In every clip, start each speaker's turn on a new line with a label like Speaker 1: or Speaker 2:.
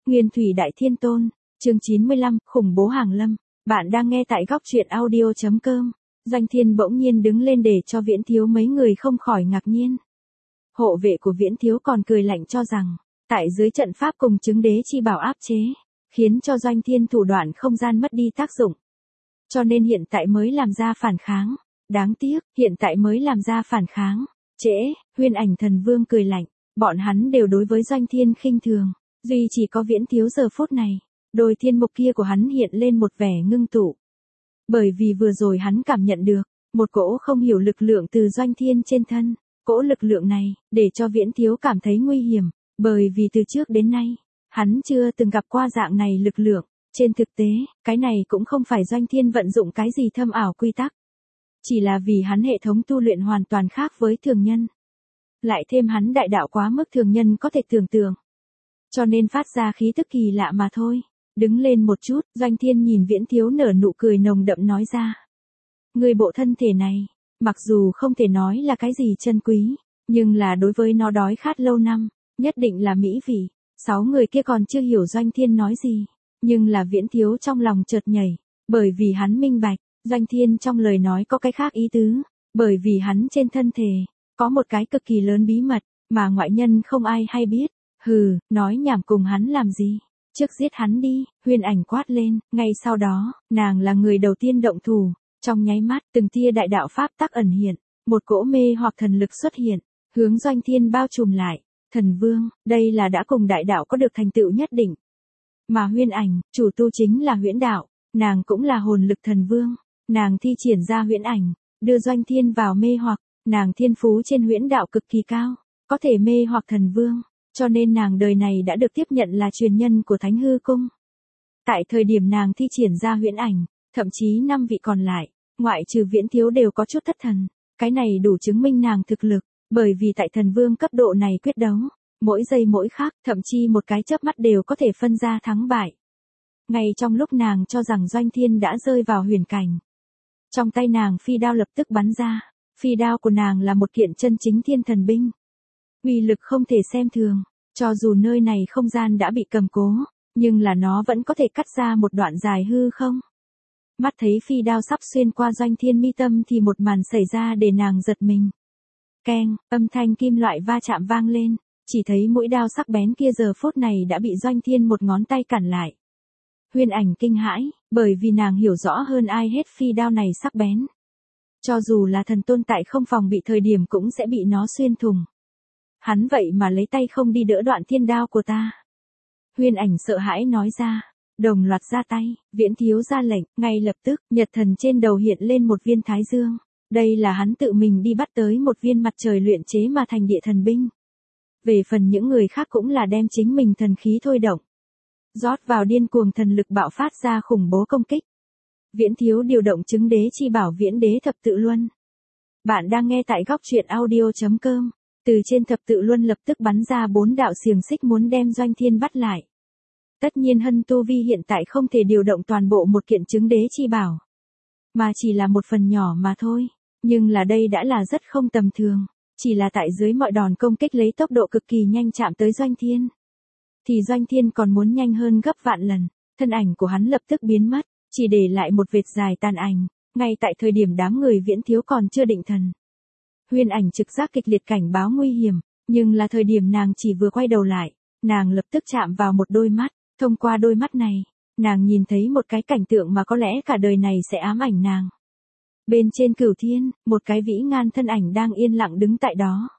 Speaker 1: Nguyên Thủy Đại Thiên Tôn, chương 95, khủng bố hàng lâm. Bạn đang nghe tại góc truyện audio.com. Doanh Thiên bỗng nhiên đứng lên để cho Viễn Thiếu mấy người không khỏi ngạc nhiên. Hộ vệ của Viễn Thiếu còn cười lạnh cho rằng, tại dưới trận pháp cùng chứng đế chi bảo áp chế, khiến cho Doanh Thiên thủ đoạn không gian mất đi tác dụng. Cho nên hiện tại mới làm ra phản kháng. Đáng tiếc, hiện tại mới làm ra phản kháng. Trễ, Huyên Ảnh Thần Vương cười lạnh, bọn hắn đều đối với Doanh Thiên khinh thường, duy chỉ có Viễn Thiếu giờ phút này, đôi thiên mục kia của hắn hiện lên một vẻ ngưng tụ. Bởi vì vừa rồi hắn cảm nhận được một cỗ không hiểu lực lượng từ Doanh Thiên trên thân, cỗ lực lượng này để cho Viễn Thiếu cảm thấy nguy hiểm, bởi vì từ trước đến nay, hắn chưa từng gặp qua dạng này lực lượng. Trên thực tế, cái này cũng không phải Doanh Thiên vận dụng cái gì thâm ảo quy tắc, chỉ là vì hắn hệ thống tu luyện hoàn toàn khác với thường nhân. Lại thêm hắn đại đạo quá mức thường nhân có thể tưởng tượng, cho nên phát ra khí tức kỳ lạ mà thôi. Đứng lên một chút, Doanh Thiên nhìn Viễn Thiếu nở nụ cười nồng đậm nói ra. Người bộ thân thể này, mặc dù không thể nói là cái gì chân quý, nhưng là đối với nó đói khát lâu năm, nhất định là mỹ vị. 6 người kia còn chưa hiểu Doanh Thiên nói gì, nhưng là Viễn Thiếu trong lòng chợt nhảy, bởi vì hắn minh bạch, Doanh Thiên trong lời nói có cái khác ý tứ, bởi vì hắn trên thân thể có một cái cực kỳ lớn bí mật, mà ngoại nhân không ai hay biết. Hừ, nói nhảm cùng hắn làm gì? Trước giết hắn đi, Huyên Ảnh quát lên, ngay sau đó, nàng là người đầu tiên động thủ, trong nháy mắt, từng tia đại đạo pháp tắc ẩn hiện, một cỗ mê hoặc thần lực xuất hiện, hướng Doanh Thiên bao trùm lại. Thần Vương, đây là đã cùng đại đạo có được thành tựu nhất định. Mà Huyên Ảnh, chủ tu chính là huyễn đạo, nàng cũng là hồn lực thần vương, nàng thi triển ra huyễn ảnh, đưa Doanh Thiên vào mê hoặc, nàng thiên phú trên huyễn đạo cực kỳ cao, có thể mê hoặc thần vương. Cho nên nàng đời này đã được tiếp nhận là truyền nhân của Thánh Hư Cung. Tại thời điểm nàng thi triển ra huyễn ảnh, thậm chí 5 vị còn lại, ngoại trừ Viễn Thiếu đều có chút thất thần. Cái này đủ chứng minh nàng thực lực, bởi vì tại thần vương cấp độ này quyết đấu, mỗi giây mỗi khắc, thậm chí một cái chớp mắt đều có thể phân ra thắng bại. Ngay trong lúc nàng cho rằng Doanh Thiên đã rơi vào huyền cảnh, trong tay nàng phi đao lập tức bắn ra. Phi đao của nàng là một kiện chân chính thiên thần binh, uy lực không thể xem thường. Cho dù nơi này không gian đã bị cầm cố, nhưng là nó vẫn có thể cắt ra một đoạn dài hư không. Mắt thấy phi đao sắp xuyên qua Doanh Thiên mi tâm thì một màn xảy ra để nàng giật mình. Keng, âm thanh kim loại va chạm vang lên, chỉ thấy mũi đao sắc bén kia giờ phút này đã bị Doanh Thiên một ngón tay cản lại. Huyên Ảnh kinh hãi, bởi vì nàng hiểu rõ hơn ai hết phi đao này sắc bén. Cho dù là thần tôn tại không phòng bị thời điểm cũng sẽ bị nó xuyên thủng. Hắn vậy mà lấy tay không đi đỡ đoạn thiên đao của ta. Huyên Ảnh sợ hãi nói ra. Đồng loạt ra tay, Viễn Thiếu ra lệnh, ngay lập tức, nhật thần trên đầu hiện lên một viên thái dương. Đây là hắn tự mình đi bắt tới một viên mặt trời luyện chế mà thành địa thần binh. Về phần những người khác cũng là đem chính mình thần khí thôi động, rót vào điên cuồng thần lực bạo phát ra khủng bố công kích. Viễn Thiếu điều động chứng đế chi bảo Viễn Đế Thập Tự Luân. Bạn đang nghe tại góc truyện audio.com. Từ trên thập tự luân lập tức bắn ra 4 đạo xiềng xích muốn đem Doanh Thiên bắt lại. Tất nhiên Hân Tu Vi hiện tại không thể điều động toàn bộ một kiện chứng đế chi bảo, mà chỉ là một phần nhỏ mà thôi. Nhưng là đây đã là rất không tầm thường. Chỉ là tại dưới mọi đòn công kích lấy tốc độ cực kỳ nhanh chạm tới Doanh Thiên, thì Doanh Thiên còn muốn nhanh hơn gấp vạn lần. Thân ảnh của hắn lập tức biến mất, chỉ để lại một vệt dài tàn ảnh. Ngay tại thời điểm đám người Viễn Thiếu còn chưa định thần, Huyên Ảnh trực giác kịch liệt cảnh báo nguy hiểm, nhưng là thời điểm nàng chỉ vừa quay đầu lại, nàng lập tức chạm vào một đôi mắt. Thông qua đôi mắt này, nàng nhìn thấy một cái cảnh tượng mà có lẽ cả đời này sẽ ám ảnh nàng. Bên trên cửu thiên, một cái vĩ ngan thân ảnh đang yên lặng đứng tại đó.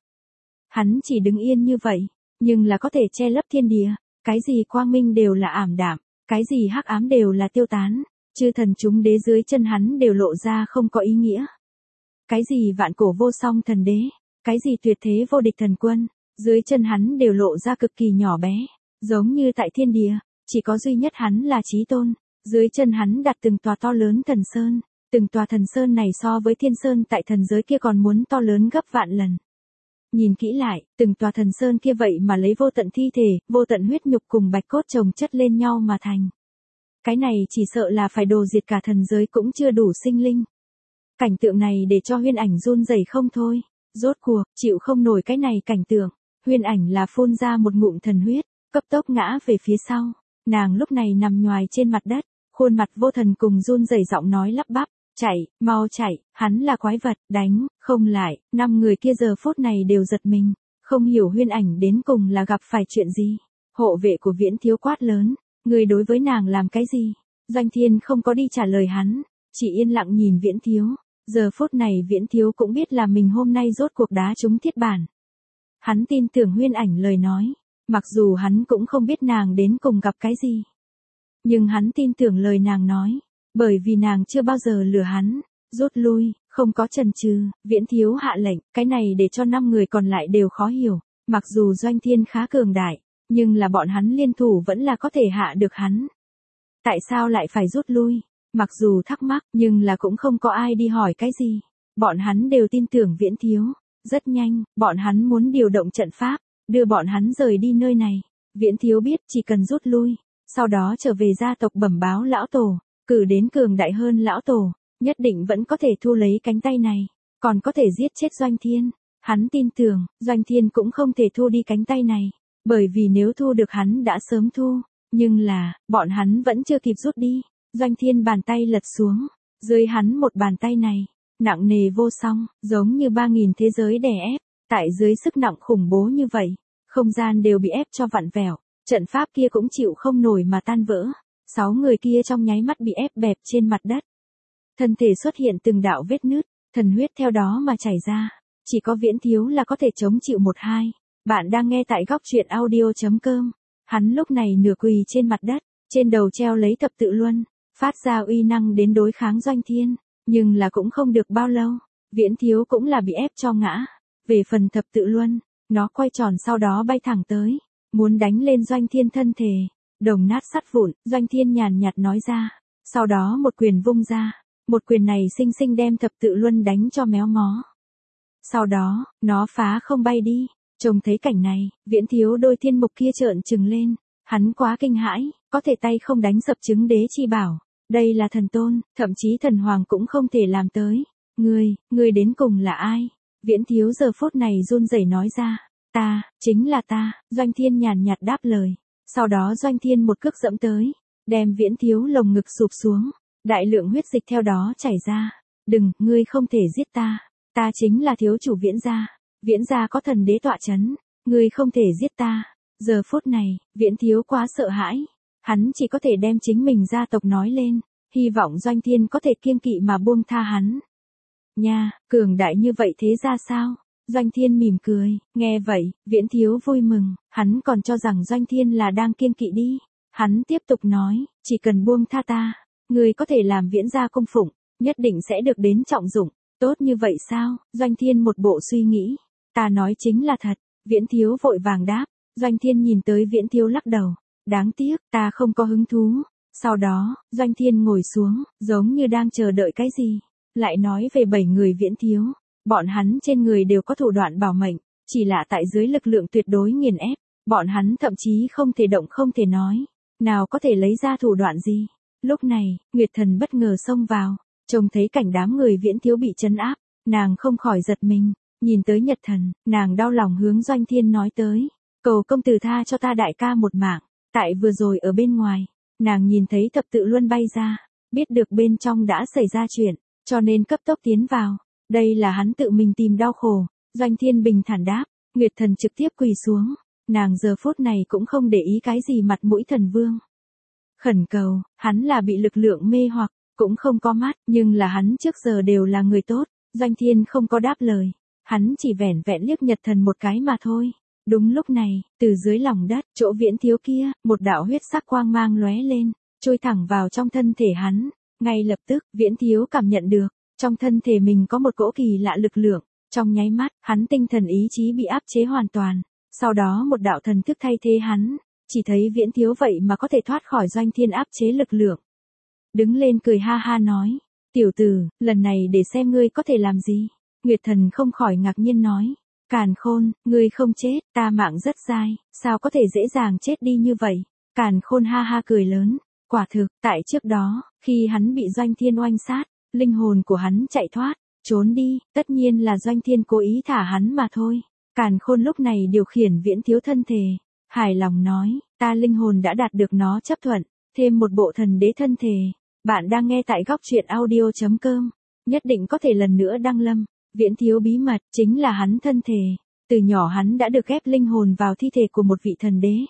Speaker 1: Hắn chỉ đứng yên như vậy, nhưng là có thể che lấp thiên địa, cái gì quang minh đều là ảm đạm, cái gì hắc ám đều là tiêu tán, chư thần chúng đế dưới chân hắn đều lộ ra không có ý nghĩa. Cái gì vạn cổ vô song thần đế, cái gì tuyệt thế vô địch thần quân, dưới chân hắn đều lộ ra cực kỳ nhỏ bé, giống như tại thiên địa, chỉ có duy nhất hắn là chí tôn, dưới chân hắn đặt từng tòa to lớn thần sơn, từng tòa thần sơn này so với thiên sơn tại thần giới kia còn muốn to lớn gấp vạn lần. Nhìn kỹ lại, từng tòa thần sơn kia vậy mà lấy vô tận thi thể, vô tận huyết nhục cùng bạch cốt chồng chất lên nhau mà thành. Cái này chỉ sợ là phải đồ diệt cả thần giới cũng chưa đủ sinh linh. Cảnh tượng này để cho Huyên Ảnh run rẩy không thôi. Rốt cuộc, chịu không nổi cái này cảnh tượng. Huyên Ảnh là phun ra một ngụm thần huyết, cấp tốc ngã về phía sau. Nàng lúc này nằm nhoài trên mặt đất, khuôn mặt vô thần cùng run rẩy giọng nói lắp bắp, chạy, mau chạy, hắn là quái vật, đánh, không lại. 5 người kia giờ phút này đều giật mình, không hiểu Huyên Ảnh đến cùng là gặp phải chuyện gì. Hộ vệ của Viễn Thiếu quát lớn, người đối với nàng làm cái gì? Doanh Thiên không có đi trả lời hắn, chỉ yên lặng nhìn Viễn Thiếu. Giờ phút này Viễn Thiếu cũng biết là mình hôm nay rốt cuộc đá trúng thiết bản. Hắn tin tưởng Huyên Ảnh lời nói, mặc dù hắn cũng không biết nàng đến cùng gặp cái gì. Nhưng hắn tin tưởng lời nàng nói, bởi vì nàng chưa bao giờ lừa hắn. Rút lui, không có chần chừ, Viễn Thiếu hạ lệnh, cái này để cho 5 người còn lại đều khó hiểu. Mặc dù Doanh Thiên khá cường đại, nhưng là bọn hắn liên thủ vẫn là có thể hạ được hắn. Tại sao lại phải rút lui? Mặc dù thắc mắc, nhưng là cũng không có ai đi hỏi cái gì. Bọn hắn đều tin tưởng Viễn Thiếu. Rất nhanh, bọn hắn muốn điều động trận pháp, đưa bọn hắn rời đi nơi này. Viễn Thiếu biết chỉ cần rút lui, sau đó trở về gia tộc bẩm báo lão tổ, cử đến cường đại hơn lão tổ, nhất định vẫn có thể thu lấy cánh tay này, còn có thể giết chết Doanh Thiên. Hắn tin tưởng, Doanh Thiên cũng không thể thu đi cánh tay này, bởi vì nếu thu được hắn đã sớm thu, nhưng là, bọn hắn vẫn chưa kịp rút đi. Doanh Thiên bàn tay lật xuống, dưới hắn một bàn tay này, nặng nề vô song, giống như 3.000 thế giới đè ép, tại dưới sức nặng khủng bố như vậy, không gian đều bị ép cho vặn vẹo, trận pháp kia cũng chịu không nổi mà tan vỡ. 6 người kia trong nháy mắt bị ép bẹp trên mặt đất. Thân thể xuất hiện từng đạo vết nứt, thần huyết theo đó mà chảy ra. Chỉ có Viễn Thiếu là có thể chống chịu 1-2. Bạn đang nghe tại góc truyện audio.com. Hắn lúc này nửa quỳ trên mặt đất, trên đầu treo lấy thập tự luân, phát ra uy năng đến đối kháng Doanh Thiên, nhưng là cũng không được bao lâu, Viễn Thiếu cũng là bị ép cho ngã. Về phần thập tự luân, nó quay tròn sau đó bay thẳng tới, muốn đánh lên Doanh Thiên thân thể. Đồng nát sắt vụn, Doanh Thiên nhàn nhạt nói ra, sau đó một quyền vung ra, một quyền này xinh xinh đem thập tự luân đánh cho méo mó. Sau đó, nó phá không bay đi. Trông thấy cảnh này, Viễn Thiếu đôi thiên mục kia trợn trừng lên, hắn quá kinh hãi, có thể tay không đánh sập chứng đế chi bảo. Đây là thần tôn, thậm chí thần hoàng cũng không thể làm tới. Ngươi đến cùng là ai? Viễn Thiếu giờ phút này run rẩy nói ra, ta, chính là ta. Doanh Thiên nhàn nhạt đáp lời. Sau đó Doanh Thiên một cước dẫm tới, đem Viễn Thiếu lồng ngực sụp xuống, đại lượng huyết dịch theo đó chảy ra. Đừng, ngươi không thể giết ta, ta chính là thiếu chủ Viễn gia. Viễn gia có thần đế tọa chấn, ngươi không thể giết ta. Giờ phút này, Viễn Thiếu quá sợ hãi, hắn chỉ có thể đem chính mình gia tộc nói lên, hy vọng Doanh Thiên có thể kiêng kỵ mà buông tha hắn. Nha, cường đại như vậy thế ra sao? Doanh Thiên mỉm cười, nghe vậy, Viễn Thiếu vui mừng, hắn còn cho rằng Doanh Thiên là đang kiêng kỵ đi. Hắn tiếp tục nói, chỉ cần buông tha ta, ngươi có thể làm Viễn gia cung phụng, nhất định sẽ được đến trọng dụng. Tốt như vậy sao? Doanh Thiên một bộ suy nghĩ. Ta nói chính là thật. Viễn Thiếu vội vàng đáp. Doanh Thiên nhìn tới Viễn Thiếu lắc đầu. Đáng tiếc, ta không có hứng thú. Sau đó, Doanh Thiên ngồi xuống, giống như đang chờ đợi cái gì. Lại nói về 7 người Viễn Thiếu. Bọn hắn trên người đều có thủ đoạn bảo mệnh, chỉ là tại dưới lực lượng tuyệt đối nghiền ép. Bọn hắn thậm chí không thể động không thể nói. Nào có thể lấy ra thủ đoạn gì. Lúc này, Nguyệt Thần bất ngờ xông vào. Trông thấy cảnh đám người Viễn Thiếu bị trấn áp, nàng không khỏi giật mình, nhìn tới Nhật Thần, nàng đau lòng hướng Doanh Thiên nói tới, cầu công tử tha cho ta đại ca một mạng. Tại vừa rồi ở bên ngoài, nàng nhìn thấy thập tự luân bay ra, biết được bên trong đã xảy ra chuyện, cho nên cấp tốc tiến vào. Đây là hắn tự mình tìm đau khổ. Doanh Thiên bình thản đáp. Nguyệt Thần trực tiếp quỳ xuống, nàng giờ phút này cũng không để ý cái gì mặt mũi thần vương. Khẩn cầu, hắn là bị lực lượng mê hoặc, cũng không có mắt, nhưng là hắn trước giờ đều là người tốt. Doanh Thiên không có đáp lời, hắn chỉ vẻn vẹn liếc Nhật Thần một cái mà thôi. Đúng lúc này, từ dưới lòng đất, chỗ Viễn Thiếu kia, một đạo huyết sắc quang mang lóe lên, trôi thẳng vào trong thân thể hắn. Ngay lập tức, Viễn Thiếu cảm nhận được, trong thân thể mình có một cỗ kỳ lạ lực lượng. Trong nháy mắt, hắn tinh thần ý chí bị áp chế hoàn toàn. Sau đó một đạo thần thức thay thế hắn, chỉ thấy Viễn Thiếu vậy mà có thể thoát khỏi Doanh Thiên áp chế lực lượng. Đứng lên cười ha ha nói, tiểu tử, lần này để xem ngươi có thể làm gì. Nguyệt Thần không khỏi ngạc nhiên nói, Càn Khôn, ngươi không chết, ta mạng rất dai, sao có thể dễ dàng chết đi như vậy. Càn Khôn ha ha cười lớn, quả thực, tại trước đó, khi hắn bị Doanh Thiên oanh sát, linh hồn của hắn chạy thoát, trốn đi, tất nhiên là Doanh Thiên cố ý thả hắn mà thôi. Càn Khôn lúc này điều khiển Viễn Thiếu thân thể, hài lòng nói, Ta linh hồn đã đạt được nó chấp thuận, thêm một bộ thần đế thân thể. Bạn đang nghe tại góc truyện audio.com. Nhất định có thể lần nữa đăng lâm. Viễn thiếu bí mật chính là hắn thân thể. Từ nhỏ hắn đã được ghép linh hồn vào thi thể của một vị thần đế.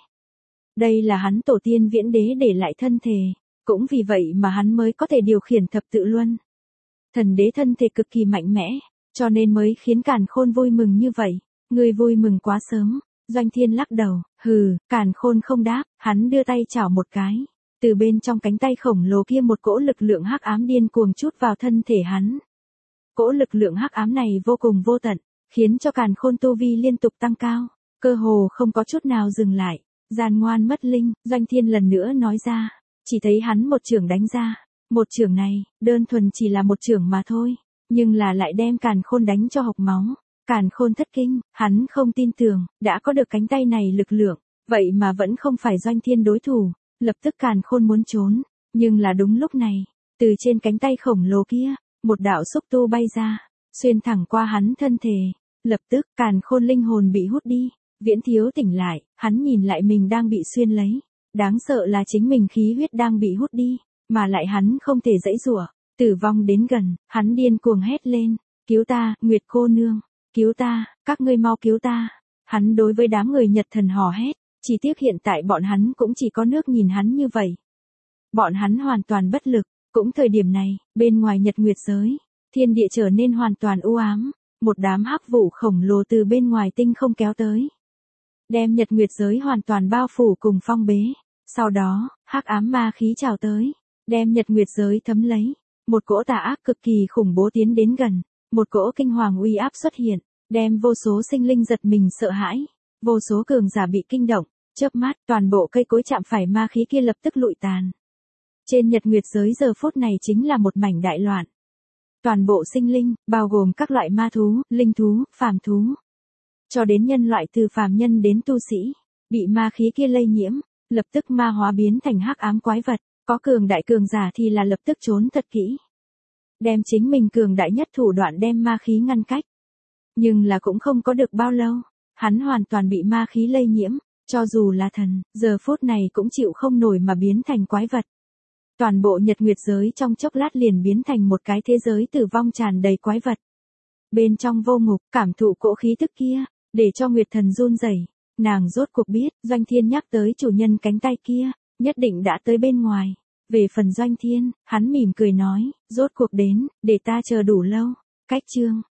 Speaker 1: Đây là hắn tổ tiên viễn đế để lại thân thể. Cũng vì vậy mà hắn mới có thể điều khiển thập tự luân. Thần đế thân thể cực kỳ mạnh mẽ, cho nên mới khiến Càn Khôn vui mừng như vậy. Ngươi vui mừng quá sớm. Doanh Thiên lắc đầu, Càn Khôn không đáp, hắn đưa tay chảo một cái. Từ bên trong cánh tay khổng lồ kia một cỗ lực lượng hắc ám điên cuồng trút vào thân thể hắn. Cỗ lực lượng hắc ám này vô cùng vô tận, khiến cho Càn Khôn tu vi liên tục tăng cao, cơ hồ không có chút nào dừng lại. Gian ngoan mất linh, Doanh Thiên lần nữa nói ra, chỉ thấy hắn một chưởng đánh ra. Một chưởng này, đơn thuần chỉ là một chưởng mà thôi, nhưng là lại đem Càn Khôn đánh cho hộc máu. Càn Khôn thất kinh, hắn không tin tưởng, đã có được cánh tay này lực lượng, vậy mà vẫn không phải Doanh Thiên đối thủ. Lập tức Càn Khôn muốn trốn, nhưng là đúng lúc này, từ trên cánh tay khổng lồ kia, một đạo xúc tu bay ra, xuyên thẳng qua hắn thân thể. Lập tức Càn Khôn linh hồn bị hút đi. Viễn thiếu tỉnh lại, hắn nhìn lại mình đang bị xuyên lấy. Đáng sợ là chính mình khí huyết đang bị hút đi, mà lại hắn không thể giãy giụa. Tử vong đến gần, hắn điên cuồng hét lên, cứu ta, Nguyệt cô nương, cứu ta, các ngươi mau cứu ta. Hắn đối với đám người Nhật thần hò hét, chỉ tiếc hiện tại bọn hắn cũng chỉ có nước nhìn hắn như vậy. Bọn hắn hoàn toàn bất lực, cũng thời điểm này, bên ngoài Nhật Nguyệt giới, thiên địa trở nên hoàn toàn u ám, một đám hắc vụ khổng lồ từ bên ngoài tinh không kéo tới. Đem Nhật Nguyệt giới hoàn toàn bao phủ cùng phong bế. Sau đó, hắc ám ma khí trào tới, đem Nhật Nguyệt giới thấm lấy. Một cỗ tà ác cực kỳ khủng bố tiến đến gần, một cỗ kinh hoàng uy áp xuất hiện, đem vô số sinh linh giật mình sợ hãi, vô số cường giả bị kinh động, chớp mắt, toàn bộ cây cối chạm phải ma khí kia lập tức lụi tàn. Trên Nhật Nguyệt giới giờ phút này chính là một mảnh đại loạn. Toàn bộ sinh linh, bao gồm các loại ma thú, linh thú, phàm thú, cho đến nhân loại từ phàm nhân đến tu sĩ, bị ma khí kia lây nhiễm, lập tức ma hóa biến thành hắc ám quái vật, có cường đại cường giả thì là lập tức trốn thật kỹ. Đem chính mình cường đại nhất thủ đoạn đem ma khí ngăn cách. Nhưng là cũng không có được bao lâu, hắn hoàn toàn bị ma khí lây nhiễm, cho dù là thần, giờ phút này cũng chịu không nổi mà biến thành quái vật. Toàn bộ Nhật Nguyệt giới trong chốc lát liền biến thành một cái thế giới tử vong tràn đầy quái vật. Bên trong vô ngục, cảm thụ cỗ khí tức kia, để cho Nguyệt thần run rẩy. Nàng rốt cuộc biết, Doanh Thiên nhắc tới chủ nhân cánh tay kia, nhất định đã tới bên ngoài. Về phần Doanh Thiên, hắn mỉm cười nói, rốt cuộc đến, để ta chờ đủ lâu. Cách chương